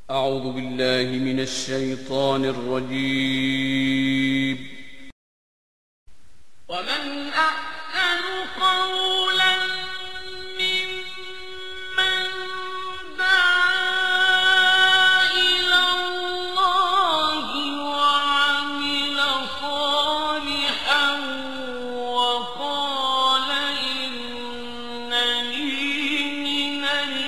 أعوذ بالله من الشيطان الرجيم. ومن أحسن قولا ممن دعا إلى الله وعمل صالحا وقال إنني من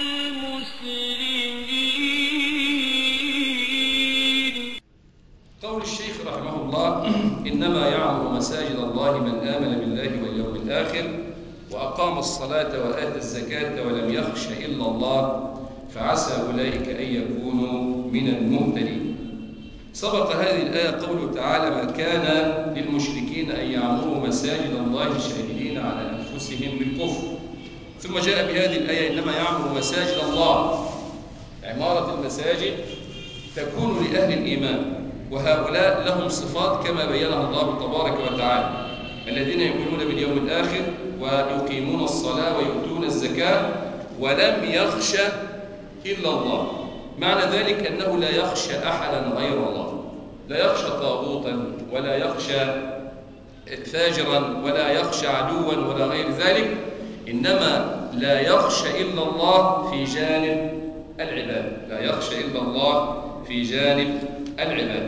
المسلمين. قول الشيخ رحمه الله: إنما يعمر مساجد الله من آمن بالله واليوم الآخر وأقام الصلاة وآتى الزكاة ولم يخش إلا الله فعسى أولئك أن يكونوا من المهتدين. سبق هذه الآية قوله تعالى: ما كان للمشركين أن يعمروا مساجد الله شاهدين على أنفسهم بالكفر. ثم جاء بهذه الآية: إنما يعمر مساجد الله. عمارة المساجد تكون لأهل الإيمان، وهؤلاء لهم صفات كما بينها الله تبارك وتعالى: الذين يؤمنون باليوم الآخر ويقيمون الصلاة ويؤتون الزكاة ولم يخش إلا الله. معنى ذلك أنه لا يخشى أحدا غير الله، لا يخشى طاغوتا ولا يخشى فاجرا ولا يخشى عدوا ولا غير ذلك، إنما لا يخشى إلا الله في جانب العباد، لا يخشى إلا الله في جانب العباد.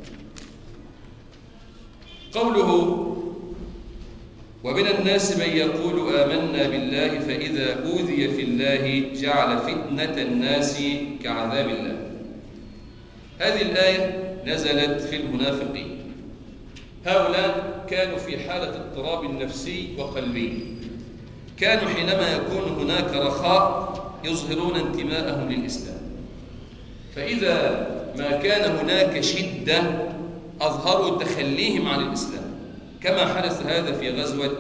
قوله: ومن الناس من يقول آمنا بالله فإذا أوذي في الله جعل فتنة الناس كعذاب الله. هذه الآية نزلت في المنافقين. هؤلاء كانوا في حالة اضطراب نفسي وقلبي، كانوا حينما يكون هناك رخاء يظهرون انتماءهم للإسلام، فإذا ما كان هناك شدة أظهروا تخليهم عن الإسلام، كما حدث هذا في غزوة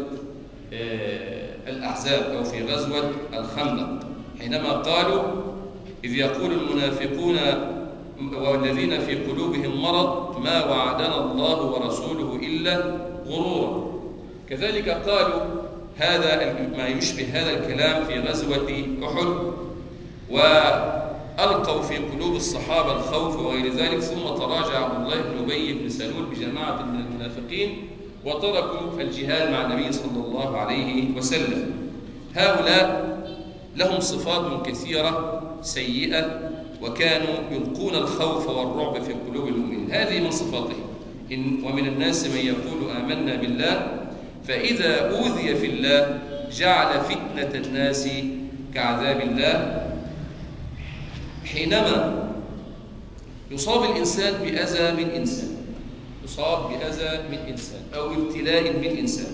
الأحزاب أو في غزوة الخندق، حينما قالوا: إذ يقول المنافقون والذين في قلوبهم مرض ما وعدنا الله ورسوله إلا غرورا. كذلك قالوا هذا ما يشبه هذا الكلام في غزوة أحد، وألقوا في قلوب الصحابة الخوف وغير ذلك، ثم تراجع عبد الله بن أبي بن سلول بجماعة من المنافقين وتركوا الجهاد مع النبي صلى الله عليه وسلم. هؤلاء لهم صفات كثيرة سيئة، وكانوا يلقون الخوف والرعب في قلوب المؤمنين. هذه من صفاتهم: ومن الناس من يقول آمنا بالله فإذا أوذي في الله جعل فتنة الناس كعذاب الله. حينما يصاب الإنسان بأذى من إنسان، يصاب بأذى من إنسان أو ابتلاء من إنسان،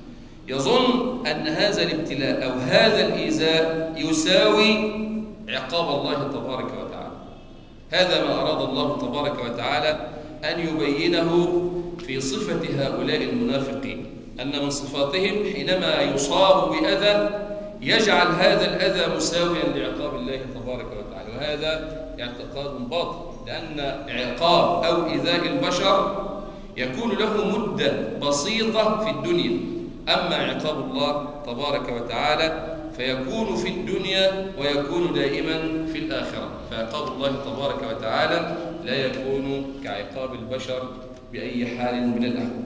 يظن أن هذا الابتلاء أو هذا الإيذاء يساوي عقاب الله تبارك وتعالى. هذا ما أراد الله تبارك وتعالى أن يبينه في صفة هؤلاء المنافقين، أن من صفاتهم حينما يصاب بأذى يجعل هذا الأذى مساويا لعقاب الله تبارك وتعالى، وهذا اعتقاد باطل، لأن عقاب أو إيذاء البشر يكون له مدة بسيطة في الدنيا، أما عقاب الله تبارك وتعالى فيكون في الدنيا ويكون دائما في الآخرة. فعقاب الله تبارك وتعالى لا يكون كعقاب البشر بأي حال من الأحوال.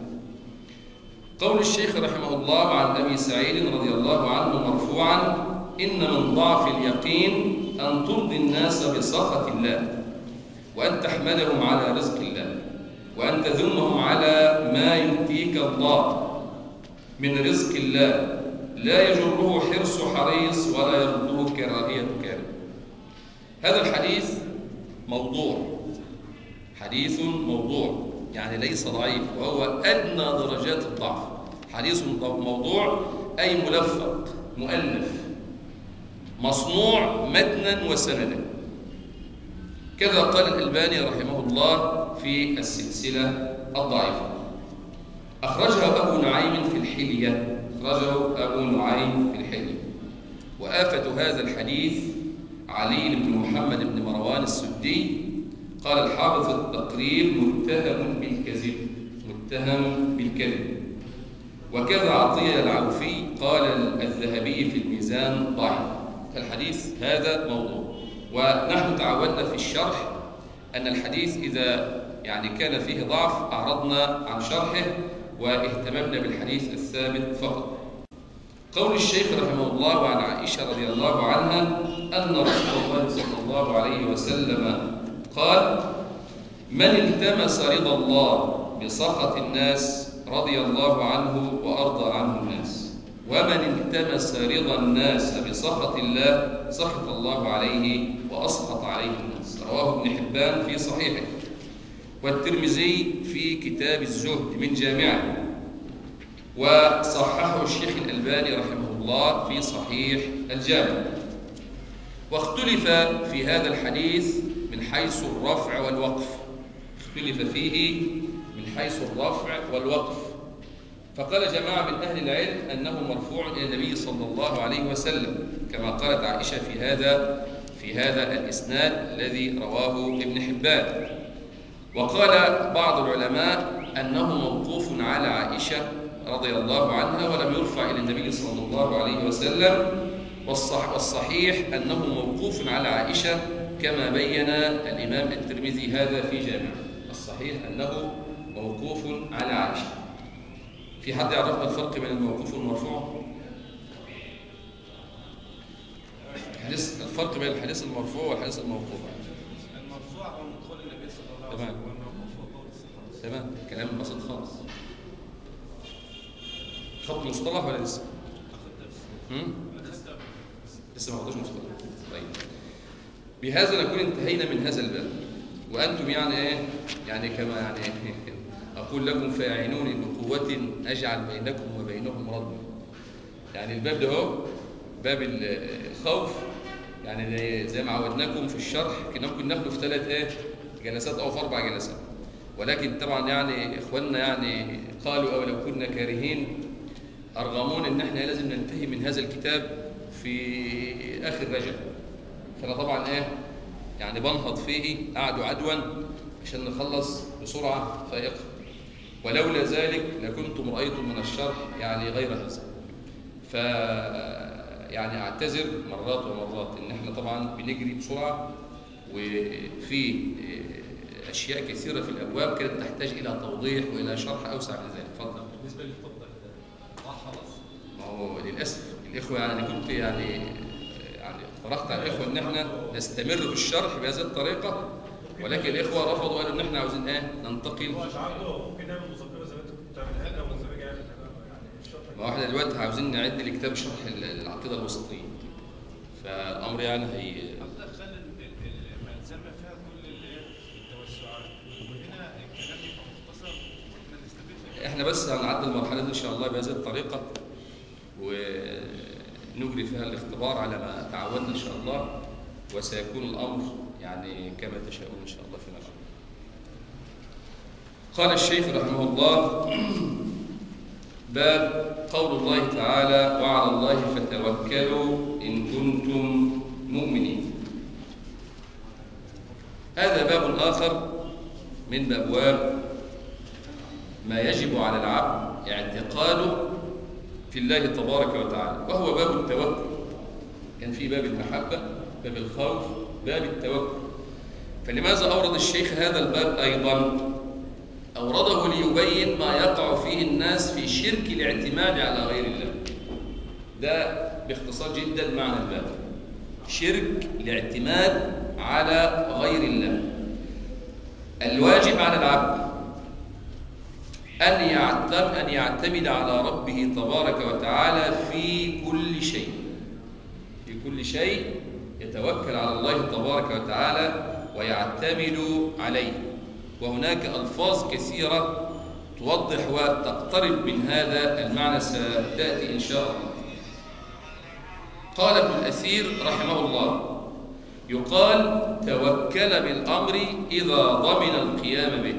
قول الشيخ رحمه الله عن أبي سعيد رضي الله عنه مرفوعا: إن من ضعف اليقين أن ترضي الناس بسخط الله، وأن تحمدهم على رزق الله، وأن تذمهم على ما يؤتيك الله من رزق الله، لا يجره حرص حريص ولا يرده كراهية كاره. هذا الحديث موضوع، حديث موضوع، يعني ليس ضعيف، وهو أدنى درجات الضعف. حديث موضوع أي ملفق، مؤلف، مصنوع متنا وسندا. كذا قال الألباني رحمه الله في السلسلة الضعيفة. أخرجه أبو نعيم في الحلية، أخرجه أبو نعيم في الحلية. وآفة هذا الحديث علي بن محمد بن مروان السدي. قال الحافظ التقريب: متهم بالكذب، متهم بالكذب. وكذا عطية العوفي قال الذهبي في الميزان ضعيف. الحديث هذا موضوع، ونحن تعودنا في الشرح أن الحديث إذا يعني كان فيه ضعف أعرضنا عن شرحه واهتممنا بالحديث الثابت فقط. قول الشيخ رحمه الله عن عائشة رضي الله عنها أن رسول الله صلى الله عليه وسلم قال: من التمس رضا الله بسخط الناس رضي الله عنه وأرضى عنه الناس، ومن التمس رضا الناس بسخط الله سخط الله عليه وأسخط عليه الناس. رواه ابن حبان في صحيحه، والترمذي في كتاب الزهد من جامعه، وصححه الشيخ الألباني رحمه الله في صحيح الجامع. واختلف في هذا الحديث من حيث الرفع والوقف، اختلف فيه من حيث الرفع والوقف، فقال جماعة من أهل العلم أنه مرفوع إلى النبي صلى الله عليه وسلم كما قالت عائشة في هذا الإسناد الذي رواه ابن حبان. وقال بعض العلماء أنه موقوف على عائشة رضي الله عنها ولم يرفع إلى النبي صلى الله عليه وسلم، والصحيح أنه موقوف على عائشة كما بين الإمام الترمذي هذا في جامعه. الصحيح أنه موقوف على عائشة. في حد يعرف الفرق بين الموقوف والمرفوع؟ الفرق بين الحديث المرفوع والحديث الموقوف. المرفوع هو من قول النبي صلى الله عليه وسلم، والموقوف هو قول الصحابة. تمام، كلام بسيط خالص. خط مصطلح ولا لسه؟ لسه ما خدوش مصطلح. طيب، بهذا نكون انتهينا من هذا الباب، وأنتم يعني كما أقول لكم: فاعينوني بقوة أجعل بينكم وبينهم ردما. يعني الباب ده هو باب الخوف، يعني زي ما عودناكم في الشرح كنا ممكن ناخده في 3 جلسات أو في 4 جلسات، ولكن طبعا يعني إخواننا يعني قالوا أو لو كنا كارهين أرغمون إن احنا لازم ننتهي من هذا الكتاب في آخر رجب. فأنا طبعا يعني بنهض فيه قعدوا عدوا عشان نخلص بسرعة فائقة، ولولا ذلك لكنتم رأيتم من الشرح يعني غير هذا. يعني أعتذر مرات ومرات إن احنا طبعا بنجري بسرعة، وفي أشياء كثيرة في الأبواب كانت تحتاج إلى توضيح وإلى شرح أوسع من ذلك. اتفضل. بالنسبة للفضل خلاص. ما هو للأسف الإخوة يعني كنت يعني طرحت على الإخوة إن احنا نستمر في الشرح بهذه الطريقة، ولكن الإخوة رفضوا وقالوا إن احنا عاوزين ننتقل. ممكن نعمل مذكرة زي ما أنت كنت بتعملها لنا وزي ما ما احنا دلوقتي عاوزين نعد لكتاب شرح العقيدة الوسطية، فالأمر يعني هي خلي الملزمة فيها كل التوسعات، وهنا الكلام يبقى مختصر واحنا نستفيد. احنا بس هنعدي المرحلة دي إن شاء الله بهذه الطريقة، ونجري فيها الاختبار على ما تعودنا إن شاء الله، وسيكون الأمر يعني كما تشاءون إن شاء الله فيما بعد. قال الشيخ رحمه الله: باب قول الله تعالى: وعلى الله فتوكلوا إن كنتم مؤمنين. هذا باب آخر من أبواب ما يجب على العبد اعتقاده في الله تبارك وتعالى، وهو باب التوكل. كان في باب المحبة، باب الخوف، باب التوكل. فلماذا أورد الشيخ هذا الباب أيضا؟ أورده ليبين ما يقع فيه الناس في شرك الاعتماد على غير الله. ده باختصار جدا معنى الباب: شرك الاعتماد على غير الله. الواجب على العبد أن يعتمد على ربه تبارك وتعالى في كل شيء. في كل شيء يتوكل على الله تبارك وتعالى ويعتمد عليه. وهناك ألفاظ كثيرة توضح وتقترب من هذا المعنى ستأتي إن شاء الله. قال ابن الأثير رحمه الله: يقال توكل بالأمر إذا ضمن القيام به.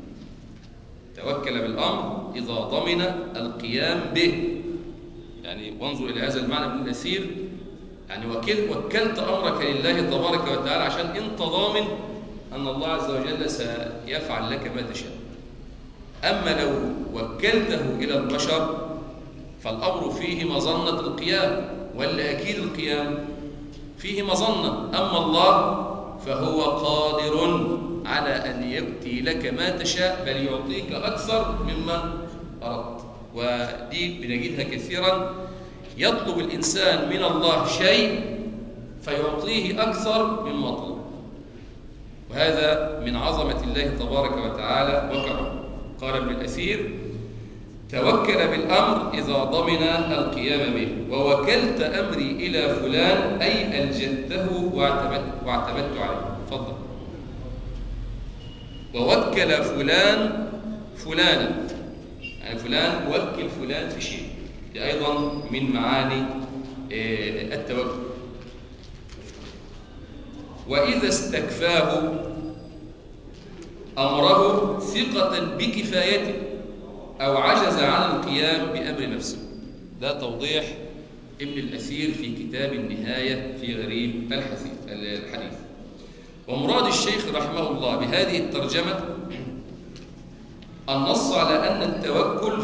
توكل بالأمر إذا ضمن القيام به. يعني وانظر إلى هذا المعنى ابن الأثير، يعني وكلت أمرك لله تبارك وتعالى عشان أنت ضامن أن الله عز وجل سيفعل لك ما تشاء. أما لو وكلته إلى البشر فالأمر فيه مظنة القيام، ولا أكيد القيام. فيه مظنة. أما الله فهو قادر على أن يؤتي لك ما تشاء، بل يعطيك أكثر مما أردت. ودي بنجدها كثيرا، يطلب الإنسان من الله شيء فيعطيه أكثر مما طلب، وهذا من عظمة الله تبارك وتعالى وكرمه. قال ابن الأثير: توكل بالأمر إذا ضمن القيام به، ووكلت أمري إلى فلان أي ألجأته واعتمدت عليه. تفضل. ووكل فلان فلانا، يعني فلان وكل فلان في شيء، دي أيضا من معاني التوكل. وإذا استكفاه أمره ثقة بكفايته أو عجز عن القيام بأمر نفسه. ده توضيح ابن الأثير في كتاب النهاية في غريب الحديث. ومراد الشيخ رحمه الله بهذه الترجمة النص على أن التوكل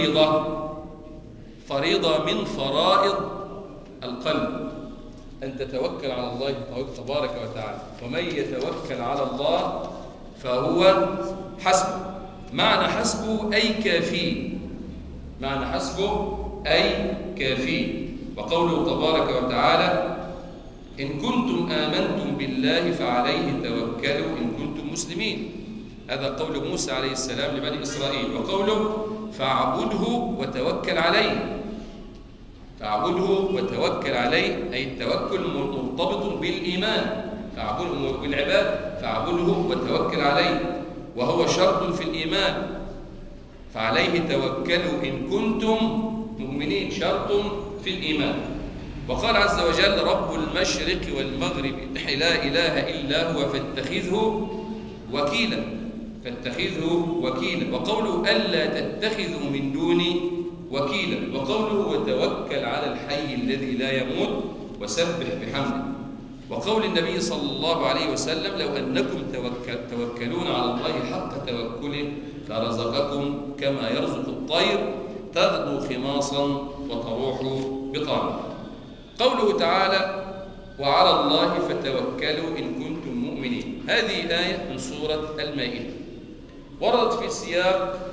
فريضة من فرائض القلب، أن تتوكل على الله تبارك وتعالى. ومن يتوكل على الله فهو حسبه. معنى حسبه أي كافيه، معنى حسبه أي كافيه. وقوله تبارك وتعالى: إن كنتم آمنتم بالله فعليه توكلوا إن كنتم مسلمين. هذا قول موسى عليه السلام لبني إسرائيل. وقوله: فاعبده وتوكل عليه. فاعبده وتوكل عليه أي التوكل مرتبط بالإيمان، فاعبده بالعباد، فاعبده وتوكل عليه، وهو شرط في الإيمان. فعليه توكلوا إن كنتم مؤمنين، شرط في الإيمان. وقال عز وجل: رب المشرق والمغرب لا إله إلا هو فاتخذه وكيلا. فاتخذه وكيلا. وقوله: ألا تتخذوا من دوني وكيلا. وقوله: وتوكل على الحي الذي لا يموت وسبح بحمده. وقول النبي صلى الله عليه وسلم: لو أنكم توكلون على الله حق توكله لرزقكم كما يرزق الطير تغدو خماصا وتروح بطانا. قوله تعالى: وعلى الله فتوكلوا إن كنتم مؤمنين. هذه آية من سورة المائدة، وردت في سياق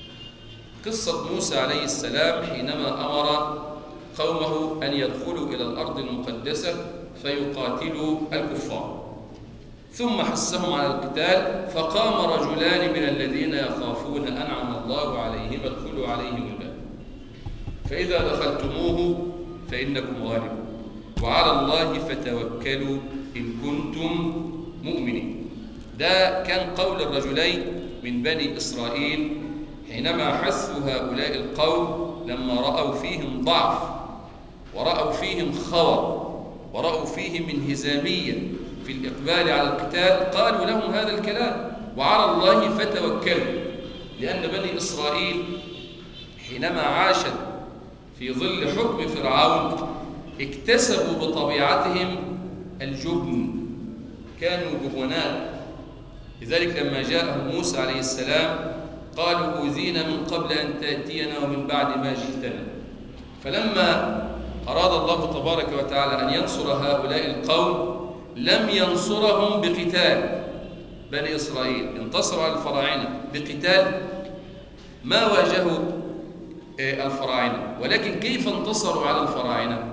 قصة موسى عليه السلام حينما أمر قومه أن يدخلوا إلى الأرض المقدسة فيقاتلوا الكفار، ثم حثهم على القتال، فقام رجلان من الذين يخافون أنعم الله عليهم ادخلوا عليهم الباب فإذا دخلتموه فإنكم غالبون وعلى الله فتوكلوا إن كنتم مؤمنين. ده كان قول الرجلين من بني إسرائيل حينما حثوا هؤلاء القوم لما رأوا فيهم ضعف ورأوا فيهم خور ورأوا فيهم انهزامية في الإقبال على القتال، قالوا لهم هذا الكلام: وعلى الله فتوكلوا. لأن بني إسرائيل حينما عاشت في ظل حكم فرعون اكتسبوا بطبيعتهم الجبن، كانوا جبناء. لذلك لما جاءهم موسى عليه السلام قالوا: أوذينا من قبل أن تأتينا ومن بعد ما جئتنا. فلما أراد الله تبارك وتعالى أن ينصر هؤلاء القوم لم ينصرهم بقتال. بني إسرائيل انتصروا على الفراعنة بقتال ما واجهوا الفراعنة، ولكن كيف انتصروا على الفراعنة؟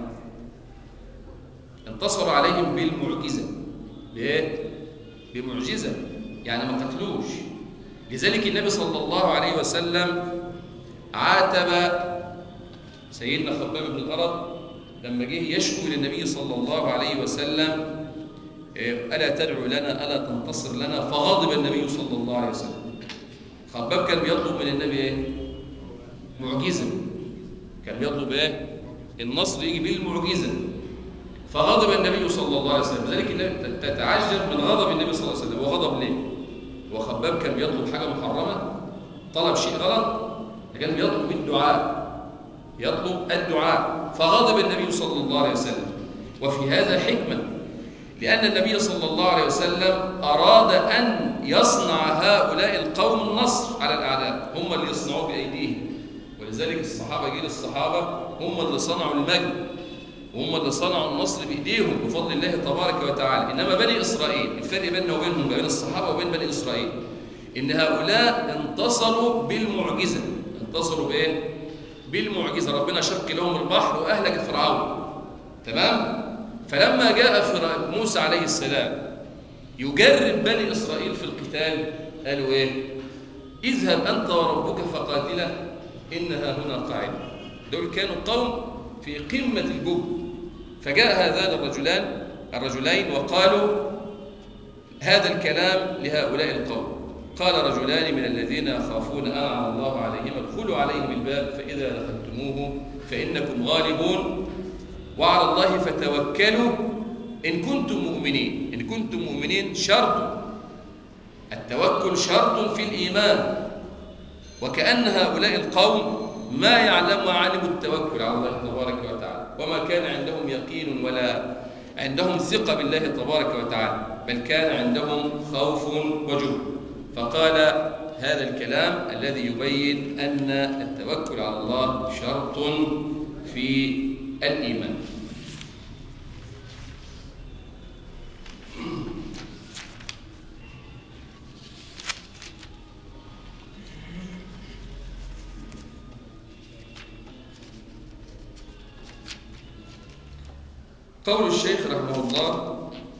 انتصروا عليهم بالمعجزة. ليه؟ بمعجزة، يعني ما قتلوش. لذلك النبي صلى الله عليه وسلم عاتب سيدنا خباب بن الأرد لما جه يشكو للنبي صلى الله عليه وسلم: ألا تدعو لنا، ألا تنتصر لنا؟ فغضب النبي صلى الله عليه وسلم. خباب كان بيطلب من النبي إيه؟ معجزة. كان بيطلب إيه؟ النصر يجي بالمعجزة. فغضب النبي صلى الله عليه وسلم. لذلك النبي تتعجب من غضب النبي صلى الله عليه وسلم. وغضب ليه؟ وخباب كان بيطلب حاجة محرمة، طلب شيء غلط، كان بيطلب الدعاء، يطلب الدعاء. فغضب النبي صلى الله عليه وسلم. وفي هذا حكمة، لأن النبي صلى الله عليه وسلم أراد أن يصنع هؤلاء القوم النصر على الأعداء، هم اللي يصنعوه بأيديهم. ولذلك الصحابة، جيل الصحابة هم اللي صنعوا المجد، وهم اللي صنعوا النصر بإيديهم بفضل الله تبارك وتعالى. إنما بني إسرائيل، الفرق بيننا وبينهم، بين الصحابة وبين بني إسرائيل، إن هؤلاء انتصروا بالمعجزة. انتصروا بإيه؟ بالمعجزة. ربنا شق لهم البحر وأهلك فرعون. تمام؟ فلما جاء موسى عليه السلام يجرب بني إسرائيل في القتال، قالوا إيه؟ اذهب أنت وربك فقاتلا إنها هنا قاعدة. دول كانوا قوم في قمة الجبن. فجاء هذان الرجلين وقالوا هذا الكلام لهؤلاء القوم. قال رجلان من الذين يخافون أنعم الله عليهم ادخلوا عليهم الباب فإذا دخلتموه فإنكم غالبون وعلى الله فتوكلوا إن كنتم مؤمنين. إن كنتم مؤمنين شرط، التوكل شرط في الإيمان. وكأن هؤلاء القوم ما علموا التوكل على الله تبارك وتعالى، وما كان عندهم يقين ولا عندهم ثقة بالله تبارك وتعالى، بل كان عندهم خوف وجبن. فقال هذا الكلام الذي يبين أن التوكل على الله شرط في الإيمان. قول الشيخ رحمه الله: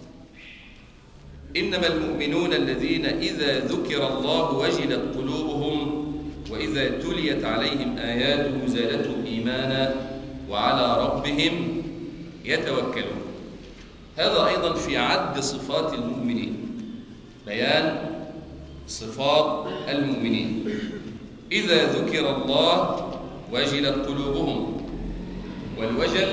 إنما المؤمنون الذين إذا ذكر الله وجلت قلوبهم وإذا تليت عليهم آياته زادتهم إيمانا وعلى ربهم يتوكلون. هذا أيضا في عد صفات المؤمنين، بيان صفات المؤمنين. إذا ذكر الله وجلت قلوبهم، والوجل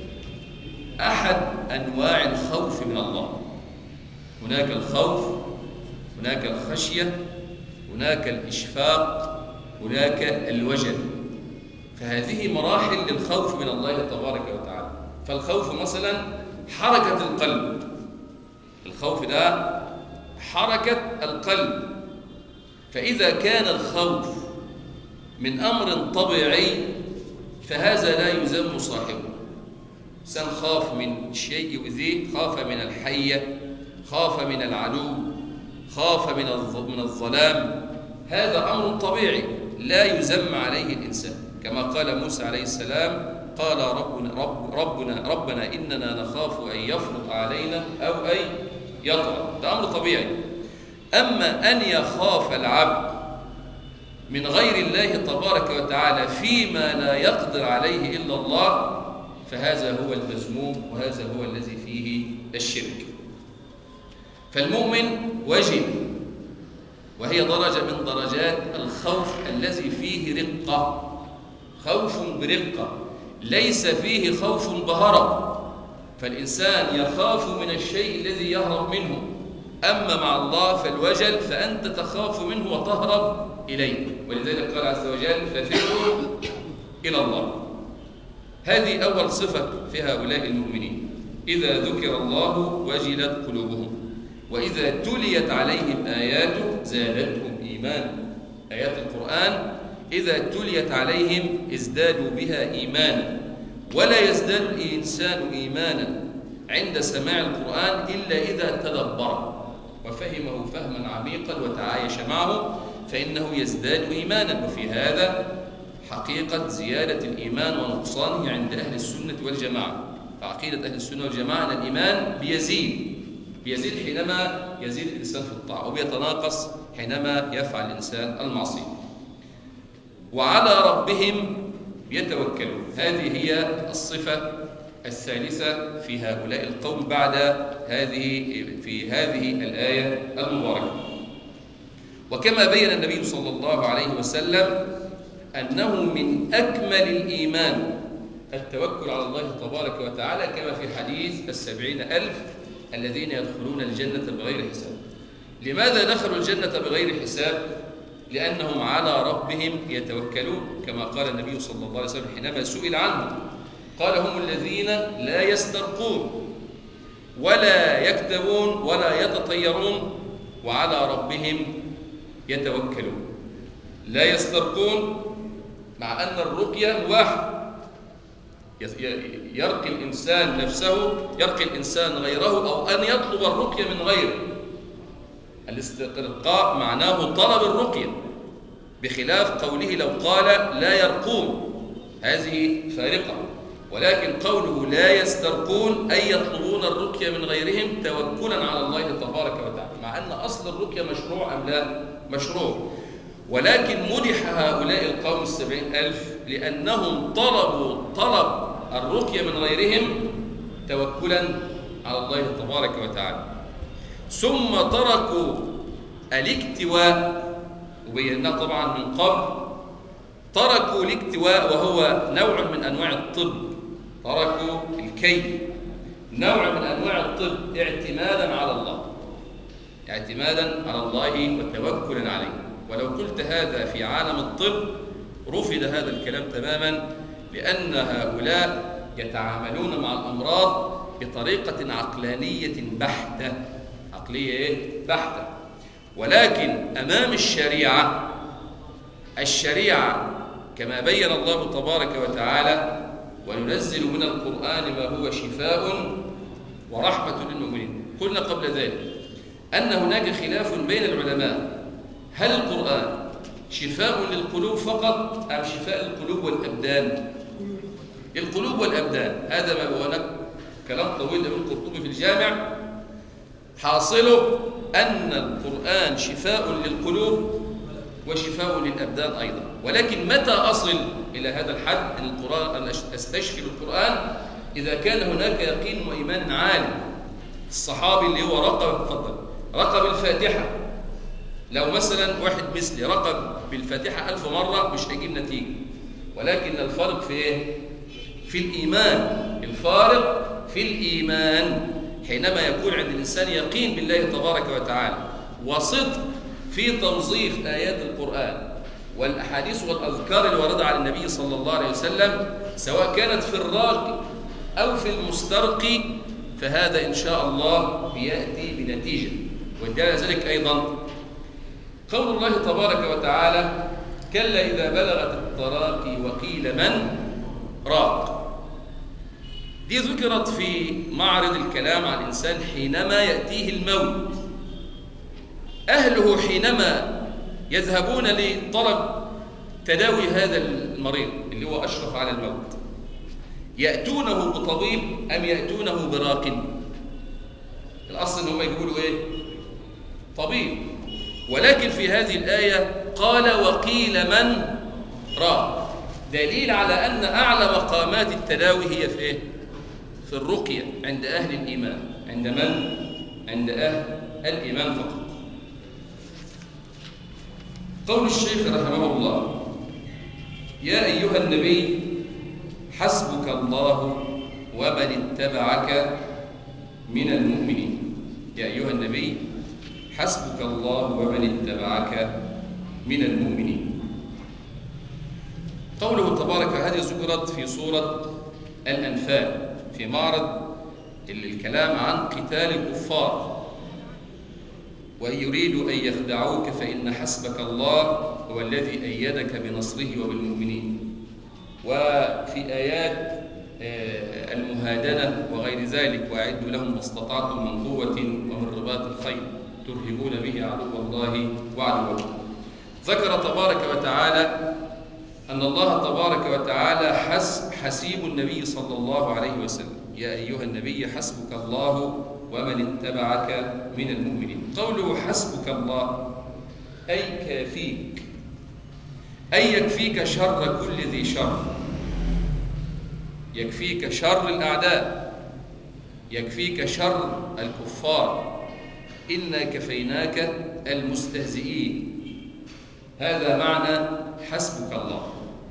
أحد أنواع الخوف من الله. هناك الخوف، هناك الخشية، هناك الإشفاق، هناك الوجل. فهذه مراحل للخوف من الله تبارك وتعالى. فالخوف مثلا حركة القلب، الخوف ده حركة القلب. فإذا كان الخوف من أمر طبيعي فهذا لا يذم صاحبه. إنسان خاف من شيء يؤذيه، خاف من الحية، خاف من العدو، خاف من الظلام، هذا أمر طبيعي لا يذم عليه الإنسان. كما قال موسى عليه السلام: قال ربنا إننا نخاف أن يفرط علينا أو أن يطغى. ده أمر طبيعي. أما أن يخاف العبد من غير الله تبارك وتعالى فيما لا يقدر عليه إلا الله، فهذا هو المذموم، وهذا هو الذي فيه الشرك. فالمؤمن وجل، وهي درجة من درجات الخوف الذي فيه رقة، خوف برقة، ليس فيه خوف بهرب. فالإنسان يخاف من الشيء الذي يهرب منه. أما مع الله فالوجل فأنت تخاف منه وتهرب إليه، ولذلك قال عز وجل: ففروا إلى الله. هذه أول صفة في هؤلاء المؤمنين: إذا ذكر الله وجلت قلوبهم وإذا تليت عليهم آياته زادتهم إيمانا. آيات القرآن إذا تليت عليهم ازدادوا بها إيمانا، ولا يزداد الإنسان إيمانا عند سماع القرآن إلا إذا تدبره وفهمه فهما عميقا وتعايش معه، فإنه يزداد إيمانا. وفي هذا حقيقة زيادة الإيمان ونقصانه عند أهل السنة والجماعة. فعقيدة أهل السنة والجماعة أن الإيمان بيزيد حينما يزيد الإنسان في الطاعة، وبيتناقص حينما يفعل الإنسان المعصية. وعلى ربهم يتوكلون. هذه هي الصفة الثالثة في هؤلاء القوم بعد هذه الآية المباركة. وكما بين النبي صلى الله عليه وسلم أنه من أكمل الإيمان التوكل على الله تبارك وتعالى، كما في حديث 70,000 الذين يدخلون الجنة بغير حساب. لماذا دخلوا الجنة بغير حساب؟ لأنهم على ربهم يتوكلون، كما قال النبي صلى الله عليه وسلم حينما سئل عنهم قال: هم الذين لا يسترقون ولا يكتبون ولا يتطيرون وعلى ربهم يتوكلون. لا يسترقون، مع أن الرقية واحد، يرقي الإنسان نفسه، يرقي الإنسان غيره، أو أن يطلب الرقية من غيره. الاسترقاء معناه طلب الرقية، بخلاف قوله لو قال لا يرقون، هذه فارقة. ولكن قوله لا يسترقون أي يطلبون الرقية من غيرهم توكلا على الله تبارك وتعالى، مع أن أصل الرقية مشروع أم لا؟ مشروع. ولكن مدح هؤلاء القوم 70,000 لأنهم طلب الرقية من غيرهم توكلا على الله تبارك وتعالى. ثم تركوا الاكتواء، وبيناه طبعا من قبل. تركوا الاكتواء وهو نوع من أنواع الطب، تركوا الكي، نوع من أنواع الطب، اعتمادا على الله، اعتمادا على الله وتوكلا عليه. ولو قلت هذا في عالم الطب رفض هذا الكلام تماما، لأن هؤلاء يتعاملون مع الأمراض بطريقة عقلانية بحتة، عقلية بحتة. ولكن أمام الشريعة كما بين الله تبارك وتعالى: وننزل من القرآن ما هو شفاء ورحمة للمؤمنين. قلنا قبل ذلك أن هناك خلاف بين العلماء، هل القرآن شفاء للقلوب فقط أم شفاء القلوب والأبدان؟ القلوب والأبدان، هذا ما هناك كلام طويل من القرطبي في الجامع. حاصله أن القرآن شفاء للقلوب وشفاء للأبدان أيضا. ولكن متى أصل إلى هذا الحد أن القرآن أستشفي بالقرآن؟ إذا كان هناك يقين وإيمان عالي. الصحابي اللي هو رقب الفاتحة، لو مثلا واحد مثلي رقب بالفاتحة 1000 مرة مش هيجيب نتيجة. ولكن الفرق في إيه؟ في الإيمان. الفارق في الإيمان حينما يكون عند الإنسان يقين بالله تبارك وتعالى وصدق في توظيف آيات القرآن والأحاديث والأذكار الواردة على النبي صلى الله عليه وسلم، سواء كانت في الراقي أو في المسترقي، فهذا إن شاء الله بيأتي بنتيجة. وجاء ذلك أيضا قول الله تبارك وتعالى: كلا إذا بلغت التراقي وقيل من راق. دي ذكرت في معرض الكلام على الإنسان حينما يأتيه الموت. أهله حينما يذهبون لطلب تداوي هذا المريض اللي هو أشرف على الموت، يأتونه بطبيب أم يأتونه براق؟ الأصل أنهم يقولوا إيه؟ طبيب. ولكن في هذه الآية قال وقيل من راق، دليل على أن أعلى مقامات التداوي هي في إيه؟ في الرقية عند أهل الإيمان. عند من؟ عند أهل الإيمان فقط. قول الشيخ رحمه الله: يا أيها النبي حسبك الله ومن اتبعك من المؤمنين. يا أيها النبي حسبك الله ومن اتبعك من المؤمنين. قوله تبارك، هذه ذكرت في سورة الأنفال في معرض الكلام عن قتال الكفار: وإن يريدوا أن يخدعوك فإن حسبك الله هو الذي أيدك بنصره وبالمؤمنين. وفي آيات المهادنة وغير ذلك: وأعدوا لهم ما استطعتم من قوة ومن رباط الخيل ترهبون به عدو الله وعدوكم. ذكر تبارك وتعالى أن الله تبارك وتعالى حسيب النبي صلى الله عليه وسلم. يا أيها النبي حسبك الله ومن اتبعك من المؤمنين. قوله حسبك الله أي كافيك، أي يكفيك شر كل ذي شر، يكفيك شر الأعداء، يكفيك شر الكفار، إنا كفيناك المستهزئين. هذا معنى حسبك الله.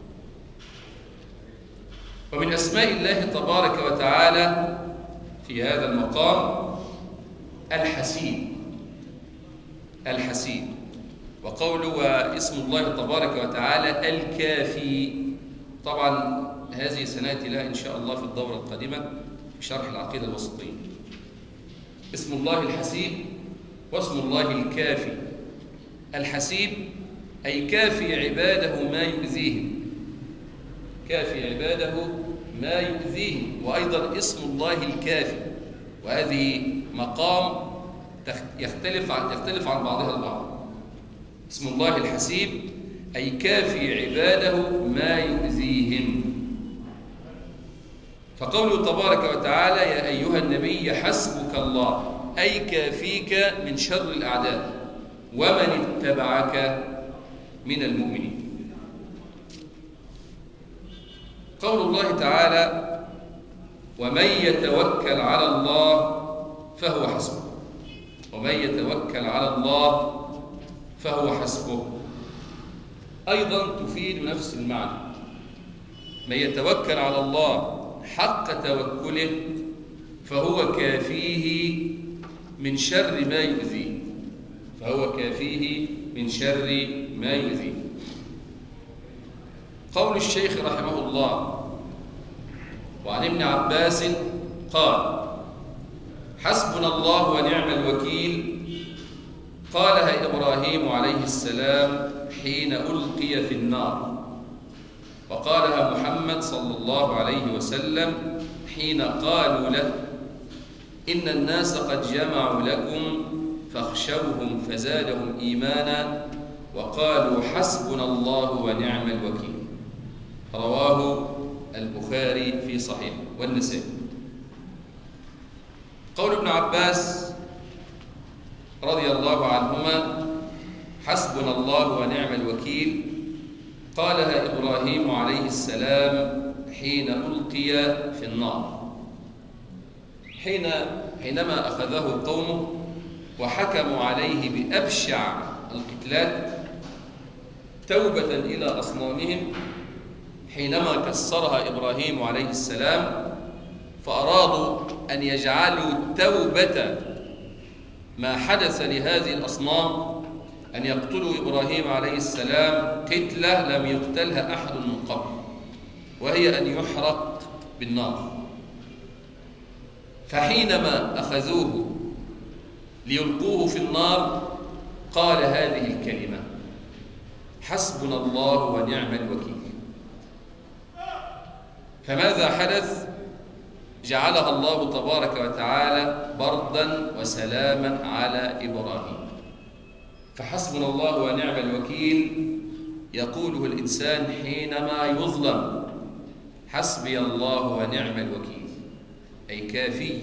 ومن أسماء الله تبارك وتعالى في هذا المقام الحسيب. الحسيب. وقوله واسم الله تبارك وتعالى الكافي، طبعا هذه سنأتي لها إن شاء الله في الدورة القادمة في شرح العقيدة الوسطية. اسم الله الحسيب واسم الله الكافي. الحسيب أي كافي عباده ما يؤذيهم، كافي عباده ما يؤذيهم، وأيضا اسم الله الكافي، وهذه مقام يختلف عن بعضها البعض. اسم الله الحسيب أي كافي عباده ما يؤذيهم. فقوله تبارك وتعالى يا أيها النبي حسبك الله، أي كافيك من شر الأعداء ومن اتبعك من المؤمنين. قول الله تعالى ومن يتوكل على الله فهو حسبه، ومن يتوكل على الله فهو حسبه، أيضا تفيد نفس المعنى. من يتوكل على الله حق توكله فهو كافيه من شر ما يؤذيه، فهو كافيه من شر ما يؤذيه. قول الشيخ رحمه الله وعن ابن عباس قال حسبنا الله ونعم الوكيل، قالها إبراهيم عليه السلام حين ألقي في النار، وقالها محمد صلى الله عليه وسلم حين قالوا له إن الناس قد جمعوا لكم فاخشوهم فزادهم إيمانا، وقالوا حسبنا الله ونعم الوكيل. رواه البخاري في صحيح والنسائي. قول ابن عباس رضي الله عنهما حسبنا الله ونعم الوكيل، قالها إبراهيم عليه السلام حين ألقي في النار، حينما أخذه قومه وحكموا عليه بأبشع القتلات توبة إلى أصنامهم، حينما كسرها إبراهيم عليه السلام، فأرادوا أن يجعلوا توبة ما حدث لهذه الأصنام أن يقتلوا إبراهيم عليه السلام قتلة لم يقتلها أحد من قبل، وهي أن يحرق بالنار. فحينما أخذوه ليلقوه في النار قال هذه الكلمة حسبنا الله ونعم الوكيل. فماذا حدث؟ جعلها الله تبارك وتعالى بردا وسلاما على إبراهيم. فحسبنا الله ونعم الوكيل يقوله الإنسان حينما يظلم، حسبي الله ونعم الوكيل، أي كافي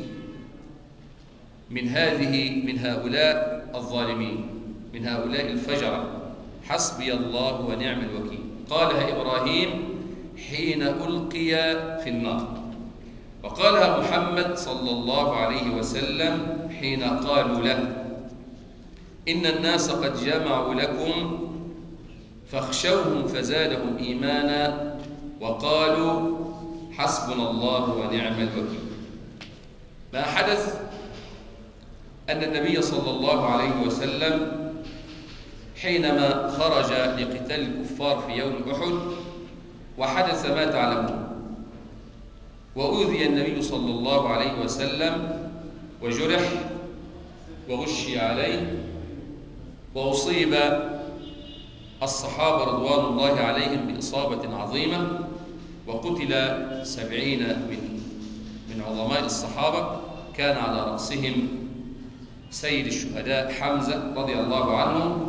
من هؤلاء الظالمين، من هؤلاء الفجرة. حسبي الله ونعم الوكيل. قالها إبراهيم حين ألقي في النار، وقالها محمد صلى الله عليه وسلم حين قالوا له إن الناس قد جمعوا لكم فاخشوهم فزادهم إيمانا، وقالوا حسبنا الله ونعم الوكيل. ما حدث أن النبي صلى الله عليه وسلم حينما خرج لقتال الكفار في يوم أحد وحدث ما تعلمون، وأوذي النبي صلى الله عليه وسلم وجرح وغشي عليه، وأصيب الصحابة رضوان الله عليهم بإصابة عظيمة، وقتل 70 من عظماء الصحابة، كان على رأسهم سيد الشهداء حمزة رضي الله عنه.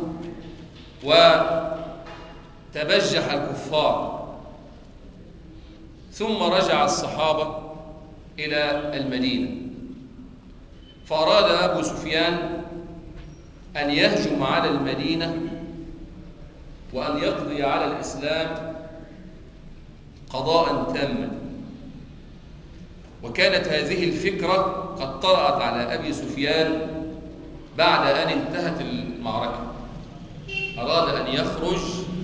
وتبجح الكفار، ثم رجع الصحابة إلى المدينة، فأراد أبو سفيان أن يهجم على المدينة وأن يقضي على الإسلام قضاء تاما. وكانت هذه الفكرة قد طرأت على أبي سفيان بعد أن انتهت المعركة. أراد أن يخرج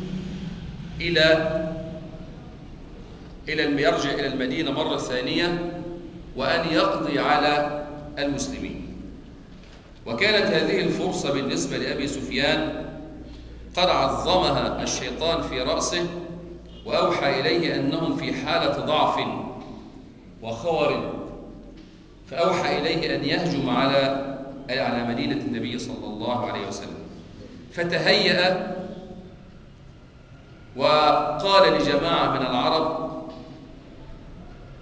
يرجع إلى المدينة مرة ثانية وأن يقضي على المسلمين. وكانت هذه الفرصة بالنسبة لأبي سفيان قد عظمها الشيطان في رأسه، وأوحى إليه أنهم في حالة ضعف وخور، فأوحى إليه أن يهجم على مدينة النبي صلى الله عليه وسلم. فتهيأ وقال لجماعة من العرب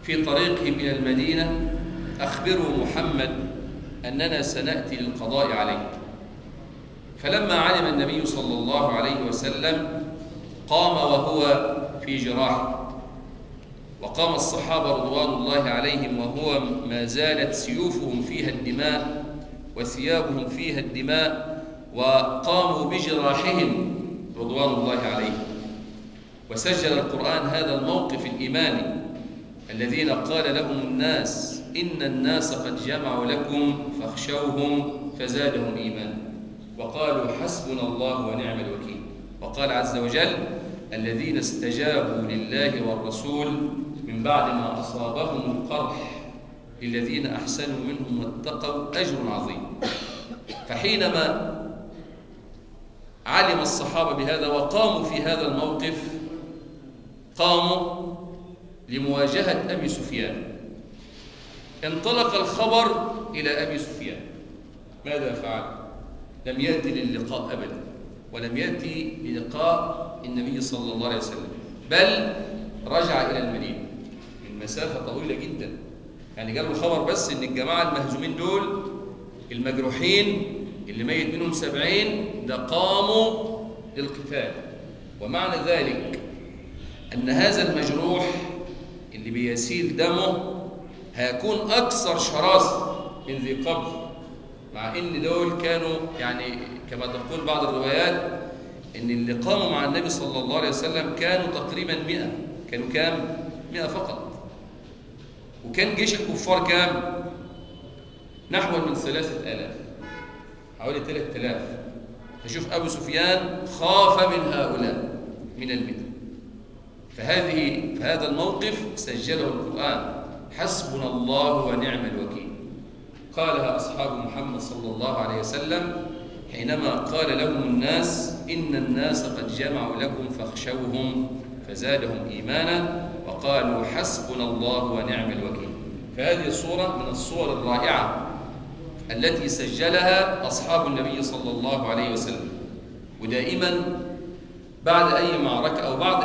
في طريقهم إلى المدينة: أخبروا محمد أننا سنأتي للقضاء عليه. فلما علم النبي صلى الله عليه وسلم قام وهو في جراحه، وقام الصحابة رضوان الله عليهم وهو ما زالت سيوفهم فيها الدماء وثيابهم فيها الدماء، وقاموا بجراحهم رضوان الله عليهم. وسجل القرآن هذا الموقف الإيماني الذين قال لهم الناس: إن الناس قد جمعوا لكم فاخشوهم فزادهم إيمانا، وقالوا حسبنا الله ونعم الوكيل. وقال عز وجل: الذين استجابوا لله والرسول من بعد ما أصابهم القرح للذين أحسنوا منهم واتقوا أجر عظيم. فحينما علم الصحابة بهذا وقاموا في هذا الموقف، قاموا لمواجهة أبي سفيان. انطلق الخبر إلى أبي سفيان. ماذا فعل؟ لم يأتي للقاء أبدا، ولم يأتي للقاء النبي صلى الله عليه وسلم، بل رجع إلى المدينة من مسافة طويلة جدا. يعني قالوا الخبر بس إن الجماعة المهزومين دول المجروحين اللي ميت منهم 70 ده قاموا للقتال. ومعنى ذلك أن هذا المجروح اللي بيسيل دمه هيكون أكثر شراسة من ذي قبل، مع إن دول كانوا يعني كما تقول بعض الروايات إن اللي قاموا مع النبي صلى الله عليه وسلم كانوا تقريبا 100. كانوا كام؟ 100 فقط. وكان جيش الكفار كام؟ نحو من 3000، حوالي 3000. فشوف أبو سفيان خاف من هؤلاء من المدن. فهذا الموقف سجله القرآن: حسبنا الله ونعم الوكيل. قالها أصحاب محمد صلى الله عليه وسلم حينما قال لهم الناس: إن الناس قد جمعوا لكم فاخشوهم فزادهم إيمانا وقالوا حسبنا الله ونعم الوكيل. فهذه الصورة من الصور الرائعة التي سجلها أصحاب النبي صلى الله عليه وسلم. ودائما بعد أي معركة أو بعد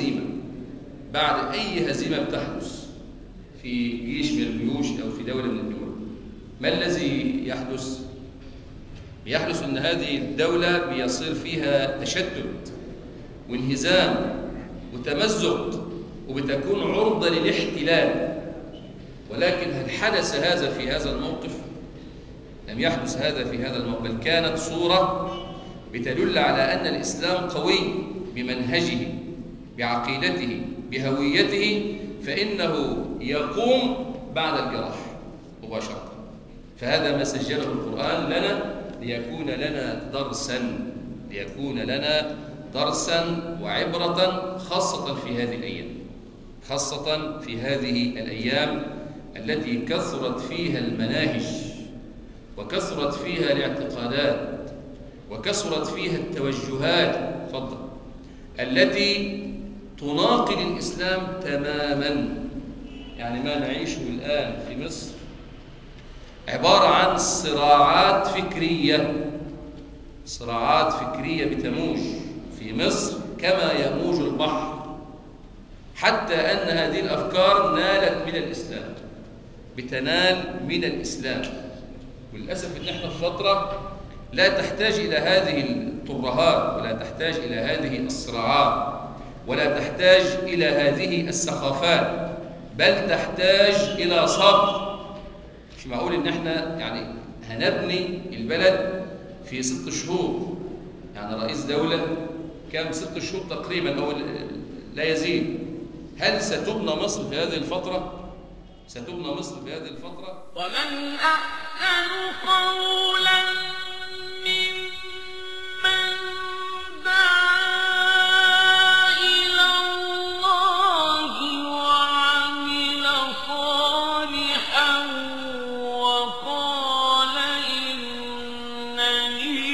أي هزيمة بتحدث في جيش من الجيوش أو في دولة من الدول، ما الذي يحدث؟ يحدث أن هذه الدولة بيصير فيها تشتت وانهزام وتمزق وبتكون عرضة للاحتلال. ولكن هل حدث هذا في هذا الموقف؟ لم يحدث هذا في هذا الموقف، بل كانت صورة بتدل على أن الإسلام قوي بمنهجه بعقيدته بهويته، فإنه يقوم بعد الجراح مباشرة. فهذا ما سجله القرآن لنا ليكون لنا درسا وعبرة، خاصة في هذه الأيام التي كثرت فيها المناهج وكثرت فيها الاعتقادات وكثرت فيها التوجهات التي تناقض الإسلام تماما. يعني ما نعيشه الآن في مصر عبارة عن صراعات فكرية بتموج في مصر كما يموج البحر، حتى أن هذه الأفكار نالت من الإسلام، بتنال من الإسلام. وللأسف إن إحنا في فترة لا تحتاج إلى هذه الترهات، ولا تحتاج إلى هذه الصراعات، ولا تحتاج إلى هذه السخافات، بل تحتاج إلى صبر. مش معقول إن إحنا يعني هنبني البلد في 6 شهور. يعني رئيس دولة كان 6 شهور تقريبا أو لا يزيد. هل ستبنى مصر في هذه الفترة؟ ومن أحسن قولا ممن دعا إلى الله وعمل صالحا وقال إنني